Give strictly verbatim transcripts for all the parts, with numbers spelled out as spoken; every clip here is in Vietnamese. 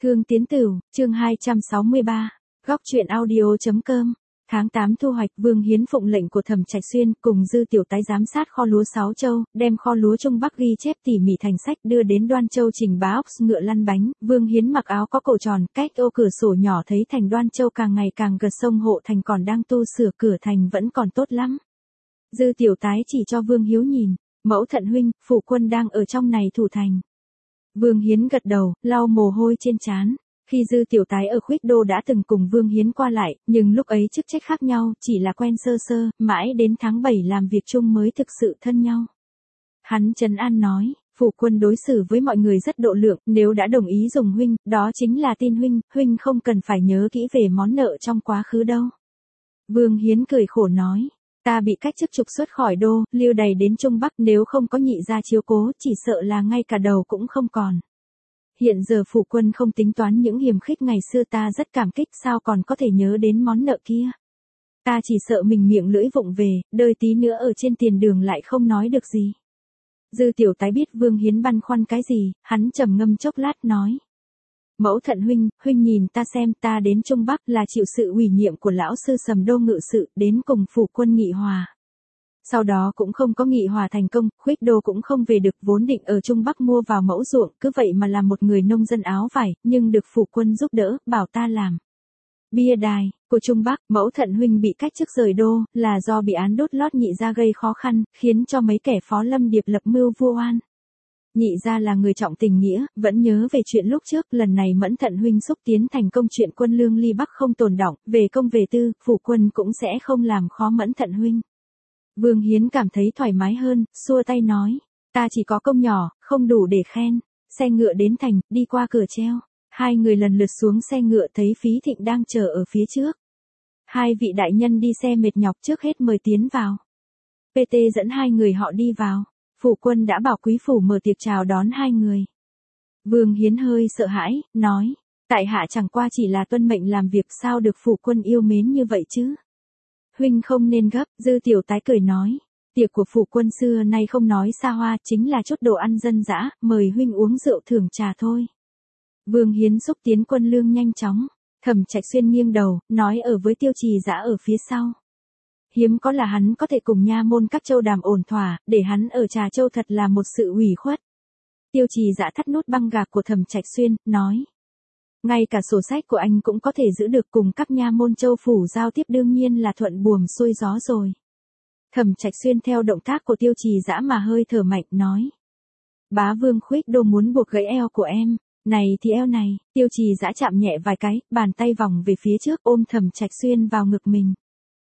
Thương Tiến Tửu, chương hai trăm sáu mươi ba, góc truyện audio.com. Tháng tám thu hoạch, Vương Hiến phụng lệnh của Thẩm Trạch Xuyên cùng Dư Tiểu Tái giám sát kho lúa Sáu Châu, đem kho lúa Trung Bắc ghi chép tỉ mỉ thành sách đưa đến Đoan Châu trình bá. Ốc ngựa lăn bánh, Vương Hiến mặc áo có cổ tròn, cách ô cửa sổ nhỏ thấy thành Đoan Châu càng ngày càng gần, sông Hộ Thành còn đang tu sửa, cửa thành vẫn còn tốt lắm. Dư Tiểu Tái chỉ cho Vương Hiếu nhìn, mẫu thận huynh, phủ quân đang ở trong này thủ thành. Vương Hiến gật đầu, lau mồ hôi trên trán. Khi Dư Tiểu Tái ở Khuyết Đô đã từng cùng Vương Hiến qua lại, nhưng lúc ấy chức trách khác nhau, chỉ là quen sơ sơ, mãi đến tháng bảy làm việc chung mới thực sự thân nhau. Hắn trấn an nói, phủ quân đối xử với mọi người rất độ lượng, nếu đã đồng ý dùng huynh, đó chính là tin huynh, huynh không cần phải nhớ kỹ về món nợ trong quá khứ đâu. Vương Hiến cười khổ nói, ta bị cách chức trục xuất khỏi đô, lưu đày đến Trung Bắc, nếu không có nhị gia chiếu cố, chỉ sợ là ngay cả đầu cũng không còn. Hiện giờ phủ quân không tính toán những hiềm khích ngày xưa, ta rất cảm kích, sao còn có thể nhớ đến món nợ kia. Ta chỉ sợ mình miệng lưỡi vụng về, đợi tí nữa ở trên tiền đường lại không nói được gì. Dư Tiểu Tái biết Vương Hiến băn khoăn cái gì, hắn trầm ngâm chốc lát nói. Mẫu thận huynh, huynh nhìn ta xem, ta đến Trung Bắc là chịu sự ủy nhiệm của lão sư Sầm Đô ngự sự, đến cùng phủ quân nghị hòa. Sau đó cũng không có nghị hòa thành công, Khuyết Đô cũng không về được, vốn định ở Trung Bắc mua vào mẫu ruộng, cứ vậy mà làm một người nông dân áo vải, nhưng được phủ quân giúp đỡ, bảo ta làm bia đài của Trung Bắc. Mẫu thận huynh bị cách chức rời đô, là do bị án đốt lót nhị gia gây khó khăn, khiến cho mấy kẻ phó lâm điệp lập mưu vu oan. Nhị gia là người trọng tình nghĩa, vẫn nhớ về chuyện lúc trước, lần này Mẫn thận huynh xúc tiến thành công chuyện quân lương ly Bắc không tồn đọng, về công về tư, phủ quân cũng sẽ không làm khó Mẫn thận huynh. Vương Hiến cảm thấy thoải mái hơn, xua tay nói, ta chỉ có công nhỏ, không đủ để khen. Xe ngựa đến thành, đi qua cửa treo. Hai người lần lượt xuống xe ngựa, thấy Phí Thịnh đang chờ ở phía trước. Hai vị đại nhân đi xe mệt nhọc trước hết mời tiến vào. pê tê dẫn hai người họ đi vào. Phủ quân đã bảo quý phủ mở tiệc chào đón hai người. Vương Hiến hơi sợ hãi, nói, tại hạ chẳng qua chỉ là tuân mệnh làm việc, sao được phủ quân yêu mến như vậy chứ. Huynh không nên gấp. Dư Tiểu Tái cười nói, tiệc của phủ quân xưa nay không nói xa hoa, chính là chút đồ ăn dân dã, mời huynh uống rượu thưởng trà thôi. Vương Hiến xúc tiến quân lương nhanh chóng. Thẩm Trạch Xuyên nghiêng đầu, nói ở với Tiêu Trì Dã ở phía sau. Hiếm có là hắn có thể cùng nha môn các châu đàm ổn thỏa, để hắn ở Trà Châu thật là một sự ủy khuất. Tiêu Trì Dã thắt nút băng gạc của Thẩm Trạch Xuyên, nói. Ngay cả sổ sách của anh cũng có thể giữ được, cùng các nha môn châu phủ giao tiếp đương nhiên là thuận buồm xuôi gió rồi. Thẩm Trạch Xuyên theo động tác của Tiêu Trì Dã mà hơi thở mạnh, nói. Bá vương Khuyết Đô muốn buộc gãy eo của em, này thì eo này. Tiêu Trì Dã chạm nhẹ vài cái, bàn tay vòng về phía trước ôm Thẩm Trạch Xuyên vào ngực mình.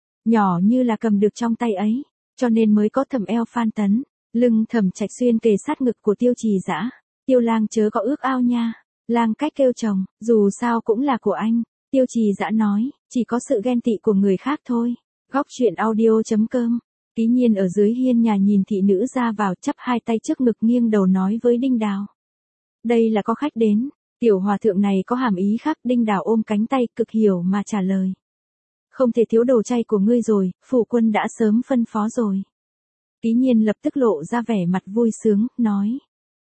Nhỏ như là cầm được trong tay ấy, cho nên mới có thẩm eo phan tấn. Lưng Thẩm Trạch Xuyên kề sát ngực của Tiêu Trì Dã. Tiêu lang chớ có ước ao nha. Lang cách kêu chồng, dù sao cũng là của anh. Tiêu Trì Dã nói, chỉ có sự ghen tị của người khác thôi. Góc truyện audio.com. Tí Nhiên ở dưới hiên nhà nhìn thị nữ ra vào, chắp hai tay trước ngực nghiêng đầu nói với Đinh Đào. Đây là có khách đến. Tiểu hòa thượng này có hàm ý khác. Đinh Đào ôm cánh tay, cực hiểu mà trả lời. Không thể thiếu đồ chay của ngươi rồi, phủ quân đã sớm phân phó rồi. Tí Nhiên lập tức lộ ra vẻ mặt vui sướng, nói.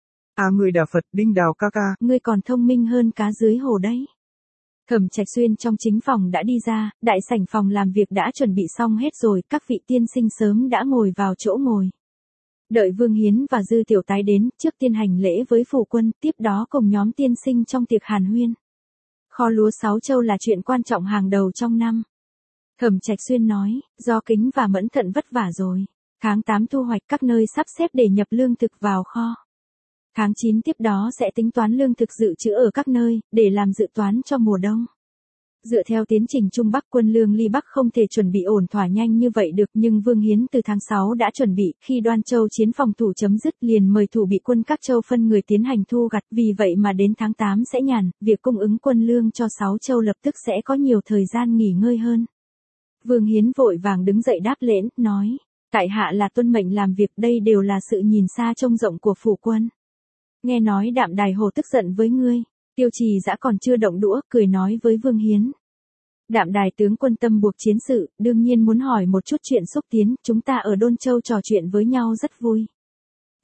À người Đà Phật, Đinh Đào ca ca. Ngươi còn thông minh hơn cá dưới hồ đấy. Thẩm Trạch Xuyên trong chính phòng đã đi ra, đại sảnh phòng làm việc đã chuẩn bị xong hết rồi, các vị tiên sinh sớm đã ngồi vào chỗ ngồi. Đợi Vương Hiến và Dư Tiểu Tái đến, trước tiên hành lễ với phủ quân, tiếp đó cùng nhóm tiên sinh trong tiệc hàn huyên. Kho lúa Sáu Châu là chuyện quan trọng hàng đầu trong năm. Thẩm Trạch Xuyên nói, do Kính và Mẫn thận vất vả rồi. Tháng tám thu hoạch, các nơi sắp xếp để nhập lương thực vào kho. Tháng chín tiếp đó sẽ tính toán lương thực dự trữ ở các nơi, để làm dự toán cho mùa đông. Dựa theo tiến trình Trung Bắc, quân lương ly Bắc không thể chuẩn bị ổn thỏa nhanh như vậy được, nhưng Vương Hiến từ tháng sáu đã chuẩn bị, khi Đoan Châu chiến phòng thủ chấm dứt liền mời thủ bị quân các châu phân người tiến hành thu gặt, vì vậy mà đến tháng tám sẽ nhàn, việc cung ứng quân lương cho Sáu Châu lập tức sẽ có nhiều thời gian nghỉ ngơi hơn. Vương Hiến vội vàng đứng dậy đáp lễ, nói, tại hạ là tuân mệnh làm việc, đây đều là sự nhìn xa trông rộng của phủ quân. Nghe nói Đạm Đài Hồ tức giận với ngươi. Tiêu Trì Dã còn chưa động đũa, cười nói với Vương Hiến. Đạm Đài tướng quân tâm buộc chiến sự, đương nhiên muốn hỏi một chút chuyện xúc tiến, chúng ta ở Đôn Châu trò chuyện với nhau rất vui.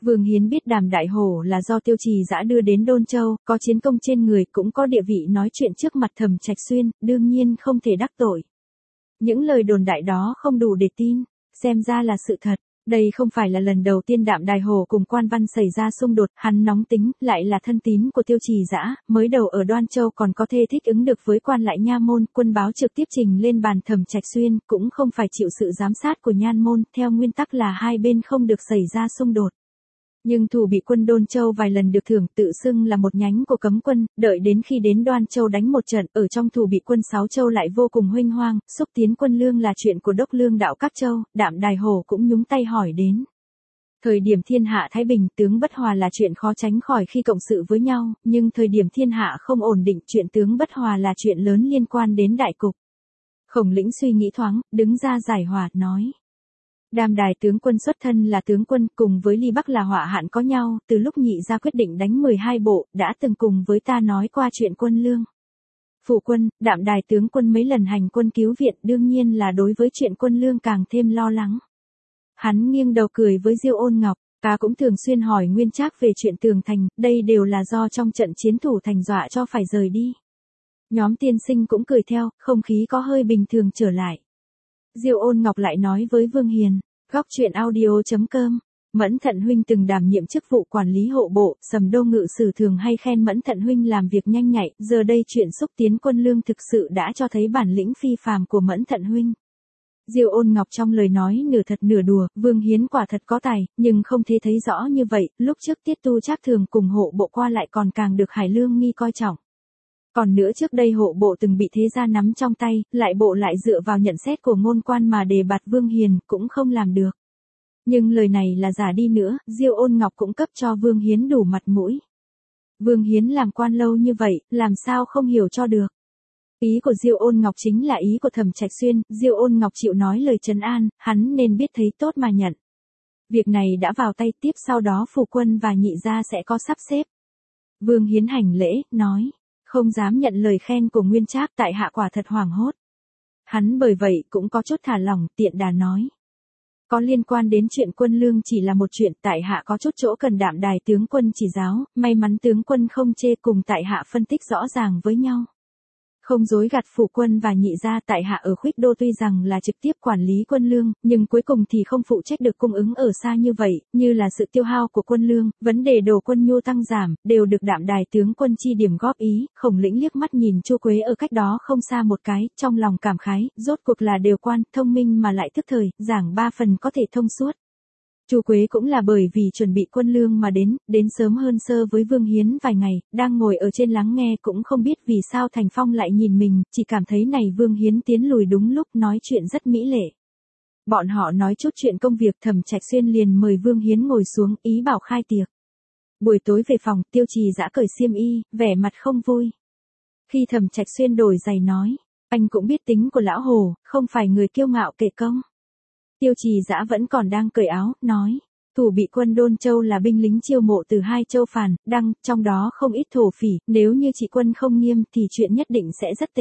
Vương Hiến biết Đàm Đại Hổ là do Tiêu Trì Dã đưa đến Đôn Châu, có chiến công trên người cũng có địa vị nói chuyện trước mặt Thẩm Trạch Xuyên, đương nhiên không thể đắc tội. Những lời đồn đại đó không đủ để tin, xem ra là sự thật. Đây không phải là lần đầu tiên Đạm Đài Hổ cùng Quan Văn xảy ra xung đột, hắn nóng tính, lại là thân tín của Tiêu Trì Dã, mới đầu ở Đoan Châu còn có thể thích ứng được với quan lại nha môn, quân báo trực tiếp trình lên bàn Thẩm Trạch Xuyên, cũng không phải chịu sự giám sát của nhan môn, theo nguyên tắc là hai bên không được xảy ra xung đột. Nhưng Thủ bị quân Đôn Châu vài lần được thưởng tự xưng là một nhánh của cấm quân, đợi đến khi đến Đoan Châu đánh một trận, ở trong Thủ bị quân Sáu Châu lại vô cùng huênh hoang, xúc tiến quân lương là chuyện của đốc lương đạo các châu, Đạm Đài Hổ cũng nhúng tay hỏi đến. Thời điểm thiên hạ thái bình, tướng bất hòa là chuyện khó tránh khỏi khi cộng sự với nhau, nhưng thời điểm thiên hạ không ổn định, chuyện tướng bất hòa là chuyện lớn liên quan đến đại cục. Khổng Lĩnh suy nghĩ thoáng, đứng ra giải hòa, nói. Đàm Đài tướng quân xuất thân là tướng quân, cùng với Ly Bắc là họa hạn có nhau, từ lúc nhị gia quyết định đánh mười hai bộ, đã từng cùng với ta nói qua chuyện quân lương. Phụ quân, Đạm Đài tướng quân mấy lần hành quân cứu viện, đương nhiên là đối với chuyện quân lương càng thêm lo lắng. Hắn nghiêng đầu cười với Diêu Ôn Ngọc, ta cũng thường xuyên hỏi Nguyên Trác về chuyện tường thành, đây đều là do trong trận chiến thủ thành dọa cho phải rời đi. Nhóm tiên sinh cũng cười theo, không khí có hơi bình thường trở lại. Diêu Ôn Ngọc lại nói với Vương Hiền, góc truyện audio chấm com, Mẫn Thận huynh từng đảm nhiệm chức vụ quản lý hộ bộ, Sầm Đô ngự sử thường hay khen Mẫn Thận huynh làm việc nhanh nhạy, giờ đây chuyện xúc tiến quân lương thực sự đã cho thấy bản lĩnh phi phàm của Mẫn Thận huynh. Diêu Ôn Ngọc trong lời nói nửa thật nửa đùa, Vương Hiến quả thật có tài, nhưng không thể thấy rõ như vậy, lúc trước Tiết Tu Trác thường cùng hộ bộ qua lại còn càng được Hải Lương Nghi coi trọng. Còn nữa trước đây hộ bộ từng bị thế gia nắm trong tay, lại bộ lại dựa vào nhận xét của ngôn quan mà đề bạt Vương Hiền, cũng không làm được. Nhưng lời này là giả đi nữa, Diêu Ôn Ngọc cũng cấp cho Vương Hiến đủ mặt mũi. Vương Hiến làm quan lâu như vậy, làm sao không hiểu cho được. Ý của Diêu Ôn Ngọc chính là ý của Thẩm Trạch Xuyên, Diêu Ôn Ngọc chịu nói lời trấn an, hắn nên biết thấy tốt mà nhận. Việc này đã vào tay, tiếp sau đó phủ quân và nhị gia sẽ có sắp xếp. Vương Hiến hành lễ, nói. Không dám nhận lời khen của Nguyên Trác, tại hạ quả thật hoảng hốt. Hắn bởi vậy cũng có chút thả lỏng, tiện đà nói. Có liên quan đến chuyện quân lương chỉ là một chuyện, tại hạ có chút chỗ cần Đạm Đài tướng quân chỉ giáo, may mắn tướng quân không chê, cùng tại hạ phân tích rõ ràng với nhau. Không dối gạt phủ quân và nhị gia, tại hạ ở Khuyết Đô tuy rằng là trực tiếp quản lý quân lương, nhưng cuối cùng thì không phụ trách được cung ứng ở xa như vậy, như là sự tiêu hao của quân lương, vấn đề đồ quân nhu tăng giảm, đều được Đạm Đài tướng quân chi điểm góp ý. Khổng Lĩnh liếc mắt nhìn Chu Quế ở cách đó không xa một cái, trong lòng cảm khái, rốt cuộc là đều quan, thông minh mà lại thức thời, giảng ba phần có thể thông suốt. Chu Quế cũng là bởi vì chuẩn bị quân lương mà đến, đến sớm hơn sơ với Vương Hiến vài ngày, đang ngồi ở trên lắng nghe cũng không biết vì sao Thành Phong lại nhìn mình, chỉ cảm thấy này Vương Hiến tiến lùi đúng lúc, nói chuyện rất mỹ lệ. Bọn họ nói chút chuyện công việc, Thẩm Trạch Xuyên liền mời Vương Hiến ngồi xuống, ý bảo khai tiệc. Buổi tối về phòng, Tiêu Trì Dã cởi xiêm y, vẻ mặt không vui. Khi Thẩm Trạch Xuyên đổi giày nói, anh cũng biết tính của lão Hồ, không phải người kiêu ngạo kể công. Tiêu Trì Dã vẫn còn đang cởi áo, nói, Thủ bị quân Đôn Châu là binh lính chiêu mộ từ hai châu Phàn, Đăng, trong đó không ít thổ phỉ, nếu như chị quân không nghiêm thì chuyện nhất định sẽ rất tệ.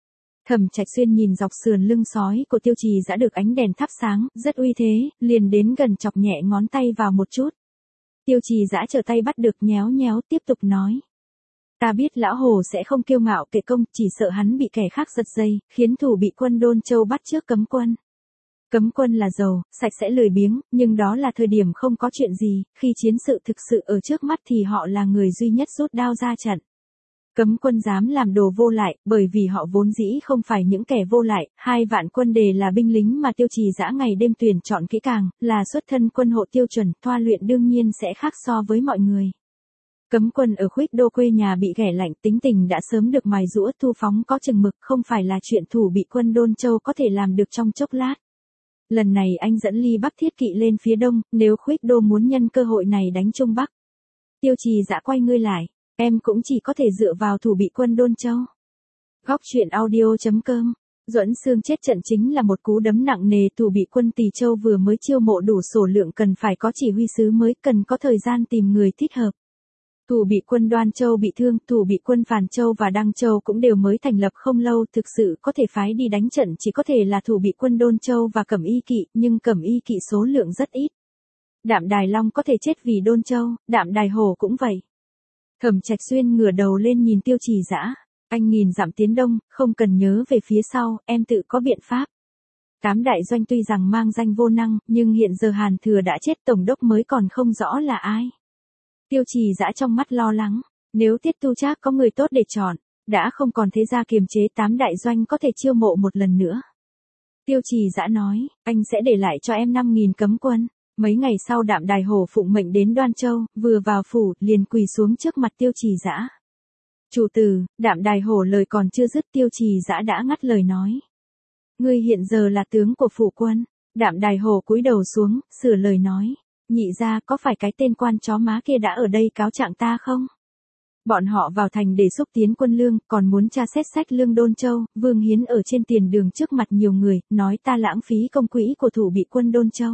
Thẩm Trạch Xuyên nhìn dọc sườn lưng sói của Tiêu Trì Dã được ánh đèn thắp sáng, rất uy thế, liền đến gần chọc nhẹ ngón tay vào một chút. Tiêu Trì Dã trở tay bắt được, nhéo nhéo, tiếp tục nói. Ta biết lão Hồ sẽ không kiêu ngạo kể công, chỉ sợ hắn bị kẻ khác giật dây, khiến Thủ bị quân Đôn Châu bắt trước cấm quân. Cấm quân là giàu, sạch sẽ lười biếng, nhưng đó là thời điểm không có chuyện gì, khi chiến sự thực sự ở trước mắt thì họ là người duy nhất rút đao ra trận. Cấm quân dám làm đồ vô lại, bởi vì họ vốn dĩ không phải những kẻ vô lại, hai vạn quân đề là binh lính mà Tiêu Trì Dã ngày đêm tuyển chọn kỹ càng, là xuất thân quân hộ tiêu chuẩn, thoa luyện đương nhiên sẽ khác so với mọi người. Cấm quân ở Khuyết Đô quê nhà bị ghẻ lạnh, tính tình đã sớm được mài giũa, thu phóng có chừng mực, không phải là chuyện Thủ bị quân Đôn Châu có thể làm được trong chốc lát. Lần này anh dẫn Ly Bắc thiết kỵ lên phía đông, nếu Khuyết Đô muốn nhân cơ hội này đánh Trung Bắc. Tiêu Trì Dã quay ngươi lại, em cũng chỉ có thể dựa vào Thủ bị quân Đôn Châu. Góc truyện audio chấm com, Duẫn Xương chết trận chính là một cú đấm nặng nề. Thủ bị quân Tỳ Châu vừa mới chiêu mộ đủ sổ lượng, cần phải có chỉ huy sứ mới, cần có thời gian tìm người thích hợp. Thủ bị quân Đoan Châu bị thương, thủ bị quân Phàn Châu và Đăng Châu cũng đều mới thành lập không lâu, thực sự có thể phái đi đánh trận chỉ có thể là thủ bị quân Đôn Châu và Cẩm Y Kỵ, nhưng Cẩm Y Kỵ số lượng rất ít. Đạm Đài Long có thể chết vì Đôn Châu, Đạm Đài Hổ cũng vậy. Thẩm Trạch Xuyên ngửa đầu lên nhìn Tiêu Trì Dã, anh nghìn dặm tiến đông, không cần nhớ về phía sau, em tự có biện pháp. Tám đại doanh tuy rằng mang danh vô năng, nhưng hiện giờ Hàn Thừa đã chết, tổng đốc mới còn không rõ là ai. Tiêu Trì Dã trong mắt lo lắng, nếu Tiết Tu Trác có người tốt để chọn, đã không còn thế gia kiềm chế, tám đại doanh có thể chiêu mộ một lần nữa. Tiêu Trì Dã nói, anh sẽ để lại cho em năm nghìn cấm quân. Mấy ngày sau Đạm Đài Hổ phụng mệnh đến Đoan Châu, vừa vào phủ, liền quỳ xuống trước mặt Tiêu Trì Dã. Chủ tử, Đạm Đài Hổ lời còn chưa dứt, Tiêu Trì Dã đã ngắt lời nói. Ngươi hiện giờ là tướng của phủ quân. Đạm Đài Hổ cúi đầu xuống, sửa lời nói. Nhị gia, có phải cái tên quan chó má kia đã ở đây cáo trạng ta không? Bọn họ vào thành để xúc tiến quân lương, còn muốn tra xét sách lương Đôn Châu. Vương Hiến ở trên tiền đường trước mặt nhiều người, nói ta lãng phí công quỹ của thủ bị quân Đôn Châu.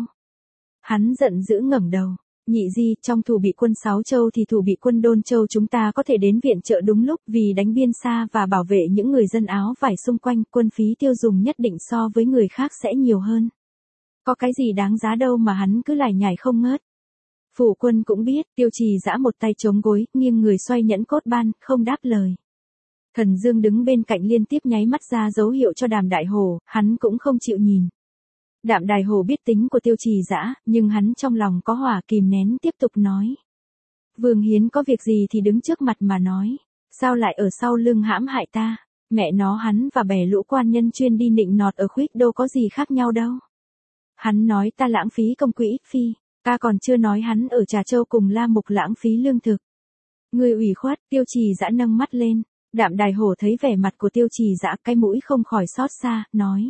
Hắn giận dữ ngẩng đầu. Nhị di, trong thủ bị quân Sáu Châu thì thủ bị quân Đôn Châu chúng ta có thể đến viện trợ đúng lúc, vì đánh biên xa và bảo vệ những người dân áo vải xung quanh, quân phí tiêu dùng nhất định so với người khác sẽ nhiều hơn. Có cái gì đáng giá đâu mà hắn cứ lải nhải không ngớt. Phủ quân cũng biết, Tiêu Trì Dã một tay chống gối, nghiêng người xoay nhẫn cốt ban, không đáp lời. Thần Dương đứng bên cạnh liên tiếp nháy mắt ra dấu hiệu cho Đàm Đại Hổ, hắn cũng không chịu nhìn. Đạm Đài Hổ biết tính của Tiêu Trì Dã, nhưng hắn trong lòng có hỏa kìm nén, tiếp tục nói. Vương Hiến có việc gì thì đứng trước mặt mà nói, sao lại ở sau lưng hãm hại ta, mẹ nó hắn và bè lũ quan nhân chuyên đi nịnh nọt ở Khuyết Đô có gì khác nhau đâu. Hắn nói ta lãng phí công quỹ, phi, ta còn chưa nói hắn ở Trà Châu cùng La Mục lãng phí lương thực. Người ủy khuất, Tiêu Trì Dã nâng mắt lên, Đạm Đài Hổ thấy vẻ mặt của Tiêu Trì Dã, cái mũi không khỏi xót xa, nói.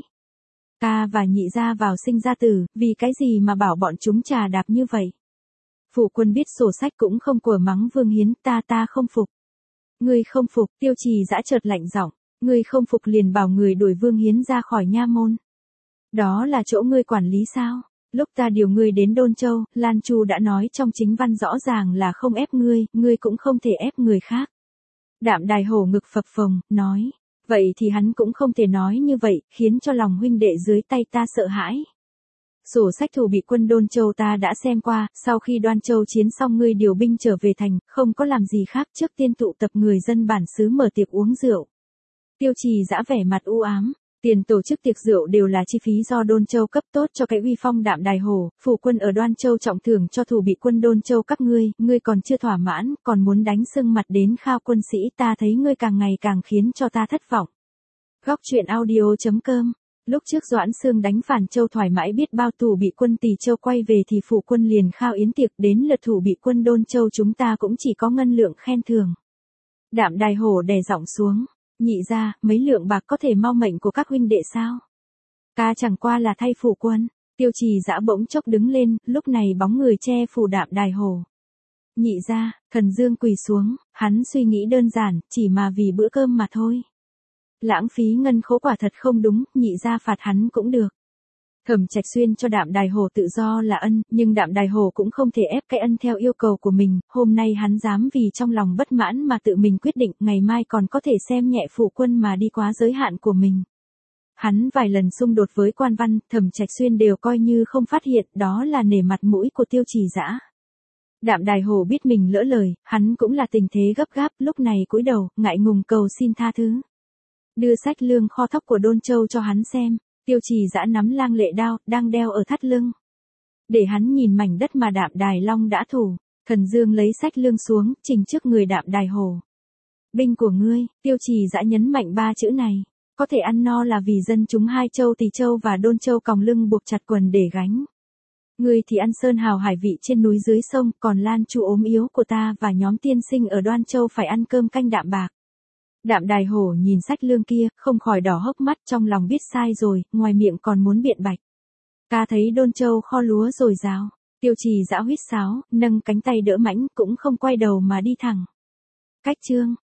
Ta và nhị gia vào sinh ra tử, vì cái gì mà bảo bọn chúng trà đạp như vậy? Phủ quân biết sổ sách cũng không của mắng Vương Hiến, ta ta không phục. Ngươi không phục, Tiêu Trì Dã chợt lạnh giọng, ngươi không phục liền bảo người đuổi Vương Hiến ra khỏi nha môn. Đó là chỗ ngươi quản lý sao? Lúc ta điều ngươi đến Đôn Châu, Lan Chu đã nói trong chính văn rõ ràng là không ép ngươi, ngươi cũng không thể ép người khác. Đạm Đài Hổ ngực phập phồng, nói. Vậy thì hắn cũng không thể nói như vậy, khiến cho lòng huynh đệ dưới tay ta sợ hãi. Sổ sách thủ bị quân Đôn Châu ta đã xem qua, sau khi Đoan Châu chiến xong ngươi điều binh trở về thành, không có làm gì khác, trước tiên tụ tập người dân bản xứ mở tiệc uống rượu. Tiêu Trì Dã vẻ mặt u ám, tiền tổ chức tiệc rượu đều là chi phí do Đôn Châu cấp, tốt cho cái uy phong Đạm Đài Hổ, phủ quân ở Đoan Châu trọng thưởng cho thủ bị quân Đôn Châu các ngươi, ngươi còn chưa thỏa mãn, còn muốn đánh sưng mặt đến khao quân sĩ, ta thấy ngươi càng ngày càng khiến cho ta thất vọng. Góc truyện audio chấm com. Lúc trước Doãn Xương đánh Phàn Châu thoải mái biết bao, thủ bị quân Tỳ Châu quay về thì phủ quân liền khao yến tiệc, đến lượt thủ bị quân Đôn Châu chúng ta cũng chỉ có ngân lượng khen thưởng. Đạm Đài Hổ đè giọng xuống, nhị gia, mấy lượng bạc có thể mau mệnh của các huynh đệ sao? Ta chẳng qua là thay phủ quân. Tiêu Trì Dã bỗng chốc đứng lên, lúc này bóng người che phủ Đạm Đài Hổ. Nhị gia, Thần Dương quỳ xuống, hắn suy nghĩ đơn giản, chỉ mà vì bữa cơm mà thôi. Lãng phí ngân khố quả thật không đúng, nhị gia phạt hắn cũng được. Thẩm Trạch Xuyên cho Đạm Đài Hổ tự do là ân, nhưng Đạm Đài Hổ cũng không thể ép cái ân theo yêu cầu của mình, hôm nay hắn dám vì trong lòng bất mãn mà tự mình quyết định, ngày mai còn có thể xem nhẹ phủ quân mà đi quá giới hạn của mình. Hắn vài lần xung đột với quan văn, Thẩm Trạch Xuyên đều coi như không phát hiện, đó là nể mặt mũi của Tiêu Trì Dã. Đạm Đài Hổ biết mình lỡ lời, hắn cũng là tình thế gấp gáp, lúc này cúi đầu, ngại ngùng cầu xin tha thứ. Đưa sách lương kho thóc của Đôn Châu cho hắn xem. Tiêu Trì Dã nắm lang lệ đao, đang đeo ở thắt lưng. Để hắn nhìn mảnh đất mà Đạm Đài Long đã thủ, Thần Dương lấy sách lương xuống, trình trước người Đạm Đài Hổ. Binh của ngươi, Tiêu Trì Dã nhấn mạnh ba chữ này. Có thể ăn no là vì dân chúng hai châu Tỳ Châu và Đôn Châu còng lưng buộc chặt quần để gánh. Ngươi thì ăn sơn hào hải vị trên núi dưới sông, còn Lan Chu ốm yếu của ta và nhóm tiên sinh ở Đoan Châu phải ăn cơm canh đạm bạc. Đạm Đài Hổ nhìn sách lương kia, không khỏi đỏ hốc mắt, trong lòng biết sai rồi, ngoài miệng còn muốn biện bạch. Ta thấy Đôn Châu kho lúa dồi dào. Tiêu Trì Dã huýt sáo, nâng cánh tay đỡ mãnh, cũng không quay đầu mà đi thẳng. Cách chương